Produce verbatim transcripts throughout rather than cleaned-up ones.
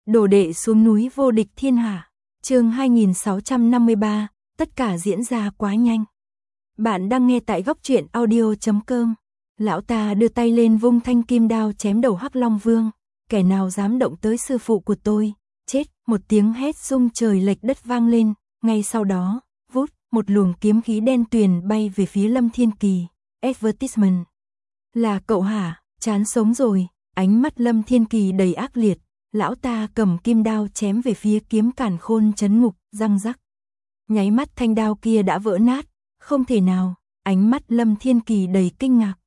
Đồ đệ xuống núi vô địch thiên hạ. Chương hai nghìn sáu trăm năm mươi ba, tất cả diễn ra quá nhanh. Bạn đang nghe tại góc truyện audio chấm com. Lão ta đưa tay lên vung thanh kim đao chém đầu Hắc Long Vương, kẻ nào dám động tới sư phụ của tôi, chết. Một tiếng hét rung trời lệch đất vang lên, ngay sau đó, vút, một luồng kiếm khí đen tuyền bay về phía Lâm Thiên Kỳ. Advertisement. Là cậu hả? Chán sống rồi. Ánh mắt Lâm Thiên Kỳ đầy ác liệt. Lão ta cầm kim đao chém về phía kiếm càn khôn chấn ngục, răng rắc. Nháy mắt thanh đao kia đã vỡ nát. Không thể nào. Ánh mắt Lâm Thiên Kỳ đầy kinh ngạc.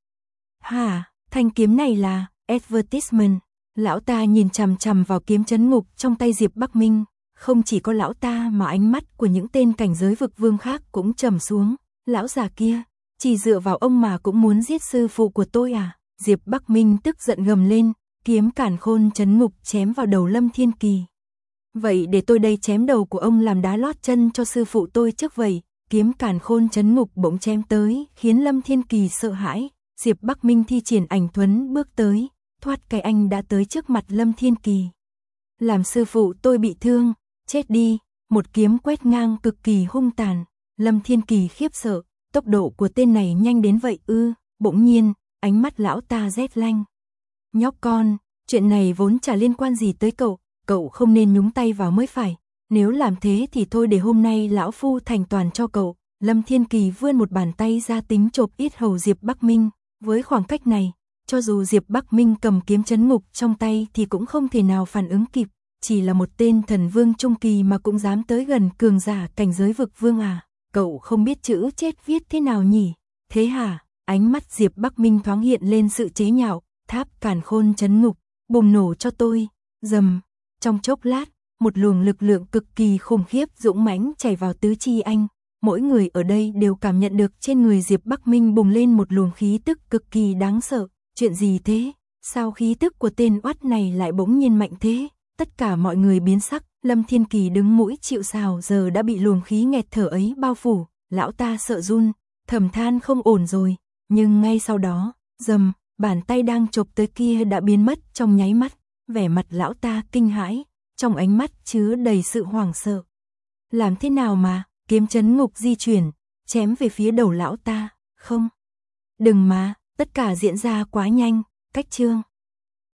Hả? Thanh kiếm này là advertisement. Lão ta nhìn chằm chằm vào kiếm chấn ngục trong tay Diệp Bắc Minh. Không chỉ có lão ta mà ánh mắt của những tên cảnh giới vực vương khác cũng trầm xuống. Lão già kia, chỉ dựa vào ông mà cũng muốn giết sư phụ của tôi à? Diệp Bắc Minh tức giận gầm lên, kiếm càn khôn chấn ngục chém vào đầu Lâm Thiên Kỳ. Vậy để tôi đây chém đầu của ông làm đá lót chân cho sư phụ tôi trước vậy. Kiếm càn khôn chấn ngục bỗng chém tới, khiến Lâm Thiên Kỳ sợ hãi. Diệp Bắc Minh thi triển ảnh thuấn bước tới, thoát cái anh đã tới trước mặt Lâm Thiên Kỳ. Làm sư phụ tôi bị thương, chết đi. Một kiếm quét ngang cực kỳ hung tàn. Lâm Thiên Kỳ khiếp sợ, tốc độ của tên này nhanh đến vậy ư? Bỗng nhiên, ánh mắt lão ta rét lanh. Nhóc con, chuyện này vốn chả liên quan gì tới cậu, cậu không nên nhúng tay vào mới phải. Nếu làm thế thì thôi, để hôm nay lão phu thành toàn cho cậu. Lâm Thiên Kỳ vươn một bàn tay ra tính chộp yết hầu Diệp Bắc Minh. Với khoảng cách này, cho dù Diệp Bắc Minh cầm kiếm chấn ngục trong tay thì cũng không thể nào phản ứng kịp. Chỉ là một tên thần vương trung kỳ mà cũng dám tới gần cường giả cảnh giới vực vương à? Cậu không biết chữ chết viết thế nào nhỉ? Thế hả? Ánh mắt Diệp Bắc Minh thoáng hiện lên sự chế nhạo. Tháp càn khôn chấn ngục, bùng nổ cho tôi. Dầm. Trong chốc lát, một luồng lực lượng cực kỳ khủng khiếp dũng mãnh chảy vào tứ chi anh. Mỗi người ở đây đều cảm nhận được trên người Diệp Bắc Minh bùng lên một luồng khí tức cực kỳ đáng sợ. Chuyện gì thế? Sao khí tức của tên oắt này lại bỗng nhiên mạnh thế? Tất cả mọi người biến sắc. Lâm Thiên Kỳ đứng mũi chịu sào giờ đã bị luồng khí nghẹt thở ấy bao phủ. Lão ta sợ run, thầm than không ổn rồi. Nhưng ngay sau đó, dầm, bàn tay đang chộp tới kia đã biến mất trong nháy mắt. Vẻ mặt lão ta kinh hãi, trong ánh mắt chứa đầy sự hoảng sợ. Làm thế nào mà? Kiếm chấn ngục di chuyển, chém về phía đầu lão ta. Không, đừng mà, tất cả diễn ra quá nhanh. Cách chương